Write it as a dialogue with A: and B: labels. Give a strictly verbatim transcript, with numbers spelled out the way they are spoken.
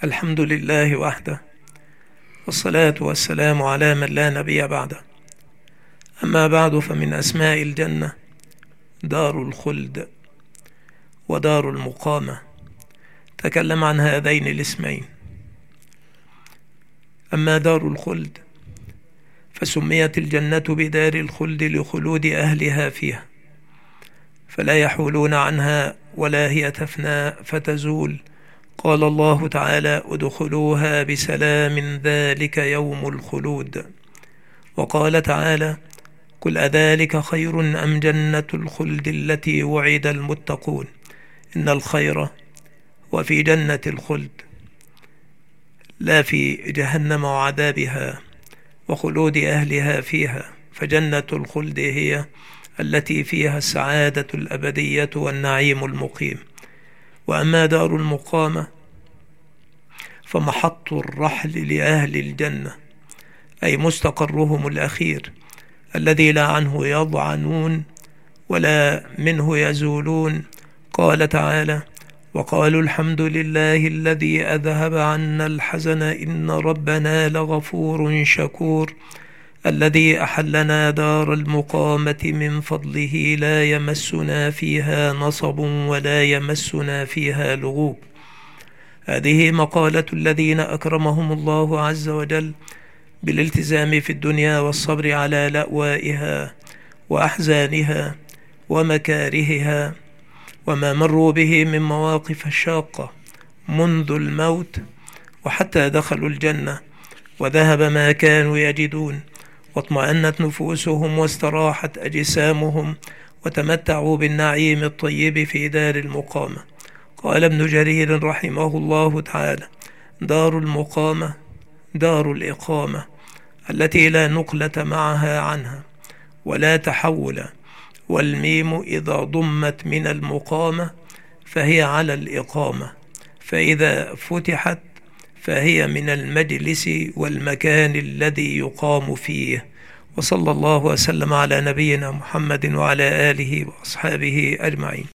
A: الحمد لله وحده، والصلاة والسلام على من لا نبي بعده. أما بعد، فمن أسماء الجنة دار الخلد ودار المقامة. تكلم عن هذين الاسمين. أما دار الخلد فسميت الجنة بدار الخلد لخلود أهلها فيها، فلا يحولون عنها ولا هي تفنى فتزول. قال الله تعالى: ادخلوها بسلام ذلك يوم الخلود. وقال تعالى: قل أذلك خير أم جنة الخلد التي وعد المتقون؟ إن الخير وفي جنة الخلد لا في جهنم وعذابها وخلود أهلها فيها، فجنة الخلد هي التي فيها السعادة الأبدية والنعيم المقيم. وأما دار المقامة فمحط الرحل لأهل الجنة، أي مستقرهم الأخير الذي لا عنه يضعنون ولا منه يزولون. قال تعالى: وقالوا الحمد لله الذي أذهب عنا الحزن إن ربنا لغفور شكور، الذي أحلنا دار المقامة من فضله لا يمسنا فيها نصب ولا يمسنا فيها لغوب. هذه مقالة الذين أكرمهم الله عز وجل بالالتزام في الدنيا والصبر على لأوائها وأحزانها ومكارهها وما مروا به من مواقف شاقة منذ الموت وحتى دخلوا الجنة، وذهب ما كانوا يجدون، واطمأنت نفوسهم واستراحت أجسامهم، وتمتعوا بالنعيم الطيب في دار المقامة. قال ابن جرير رحمه الله تعالى: دار المقامة دار الإقامة التي لا نقلة معها عنها ولا تحول، والميم إذا ضمت من المقامة فهي على الإقامة، فإذا فتحت فهي من المجلس والمكان الذي يقام فيه. وصلى الله وسلم على نبينا محمد وعلى آله وأصحابه أجمعين.